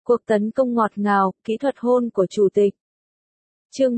Cuộc tấn công ngọt ngào, kỹ thuật hôn của chủ tịch. Chương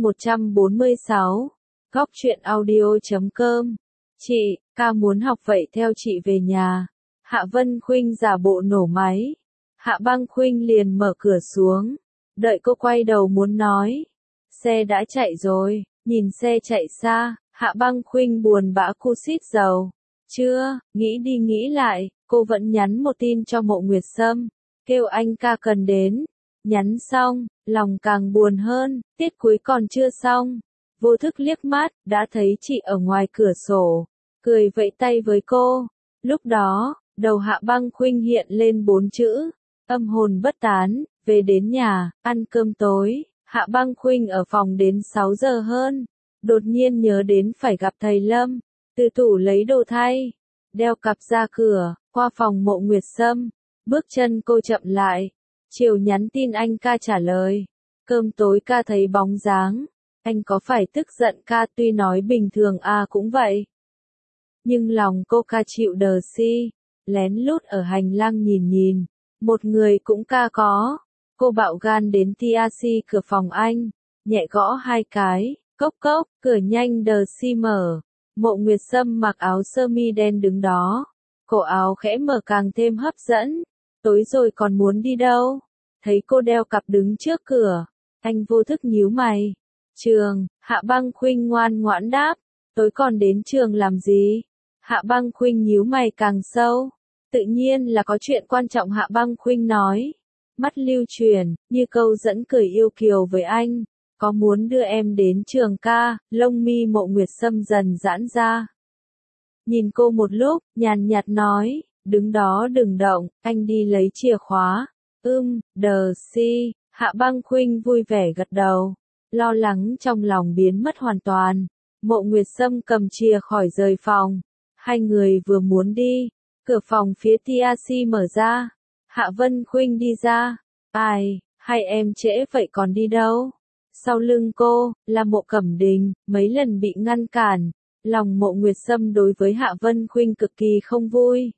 146. Góc truyện audio.com. Chị, ca muốn học vậy theo chị về nhà. Hạ Vân Khuynh giả bộ nổ máy. Hạ Băng Khuynh liền mở cửa xuống. Đợi cô quay đầu muốn nói. Xe đã chạy rồi, nhìn xe chạy xa, Hạ Băng Khuynh buồn bã cu xít dầu. Chưa, nghĩ đi nghĩ lại, cô vẫn nhắn một tin cho Mộ Nguyệt Sâm. Kêu anh ca cần đến. Nhắn xong, lòng càng buồn hơn, tiết cuối còn chưa xong. Vô thức liếc mắt, đã thấy chị ở ngoài cửa sổ. Cười vẫy tay với cô. Lúc đó, đầu Hạ Băng Khuynh hiện lên 4 chữ. Âm hồn bất tán, về đến nhà, ăn cơm tối. Hạ Băng Khuynh ở phòng đến 6 giờ hơn. Đột nhiên nhớ đến phải gặp thầy Lâm. Từ tủ lấy đồ thay. Đeo cặp ra cửa, qua phòng Mộ Nguyệt Sâm. Bước chân cô chậm lại. Chiều nhắn tin anh ca trả lời. Cơm tối ca thấy bóng dáng. Anh có phải tức giận ca, tuy nói bình thường cũng vậy. Nhưng lòng cô ca chịu đờ si. Lén lút ở hành lang nhìn. Một người cũng ca có. Cô bạo gan đến TRC cửa phòng anh. Nhẹ gõ 2 cái. Cốc cốc, cửa nhanh đờ si mở. Mộ Nguyệt Sâm mặc áo sơ mi đen đứng đó. Cổ áo khẽ mở càng thêm hấp dẫn. Tối rồi còn muốn đi đâu? Thấy cô đeo cặp đứng trước cửa. Anh vô thức nhíu mày. Trường, Hạ Băng Khuynh ngoan ngoãn đáp. Tối còn đến trường làm gì? Hạ Băng Khuynh nhíu mày càng sâu. Tự nhiên là có chuyện quan trọng, Hạ Băng Khuynh nói. Mắt lưu chuyển, như câu dẫn cười yêu kiều với anh. Có muốn đưa em đến trường ca? Lông mi Mộ Nguyệt Sâm dần giãn ra. Nhìn cô một lúc, nhàn nhạt nói. Đứng đó đừng động, anh đi lấy chìa khóa. Đờ si. Hạ Băng Khuynh vui vẻ gật đầu. Lo lắng trong lòng biến mất hoàn toàn. Mộ Nguyệt Sâm cầm chìa khỏi rời phòng. Hai người vừa muốn đi. Cửa phòng phía TRC mở ra. Hạ Vân Khuynh đi ra. Ai, hai em trễ vậy còn đi đâu? Sau lưng cô, là Mộ Cẩm Đình, mấy lần bị ngăn cản. Lòng Mộ Nguyệt Sâm đối với Hạ Vân Khuynh cực kỳ không vui.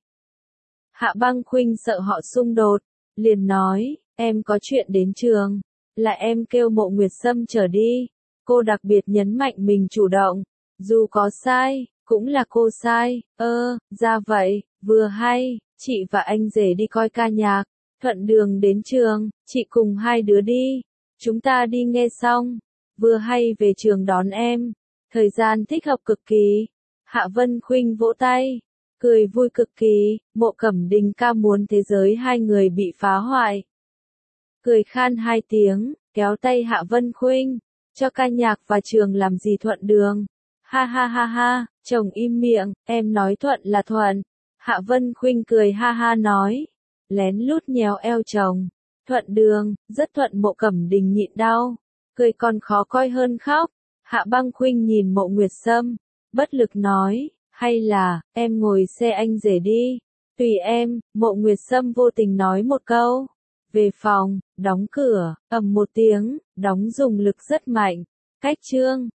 Hạ Băng Khuynh sợ họ xung đột, liền nói, em có chuyện đến trường, là em kêu Mộ Nguyệt Sâm chở đi. Cô đặc biệt nhấn mạnh mình chủ động, dù có sai, cũng là cô sai. Ra vậy, vừa hay, chị và anh rể đi coi ca nhạc, thuận đường đến trường, chị cùng hai đứa đi. Chúng ta đi nghe xong, vừa hay về trường đón em. Thời gian thích hợp cực kỳ. Hạ Vân Khuynh vỗ tay. Cười vui cực kỳ, Mộ Cẩm Đình ca muốn thế giới hai người bị phá hoại. Cười khan 2 tiếng, kéo tay Hạ Vân Khuynh, cho ca nhạc và trường làm gì thuận đường. Ha ha ha ha, chồng im miệng, em nói thuận là thuận. Hạ Vân Khuynh cười ha ha nói, lén lút nhéo eo chồng. Thuận đường, rất thuận. Mộ Cẩm Đình nhịn đau, cười còn khó coi hơn khóc. Hạ Băng Khuynh nhìn Mộ Nguyệt Sâm, bất lực nói. Hay là, em ngồi xe anh rể đi. Tùy em, Mộ Nguyệt Sâm vô tình nói một câu. Về phòng, đóng cửa, ầm một tiếng, đóng dùng lực rất mạnh. Cách chương.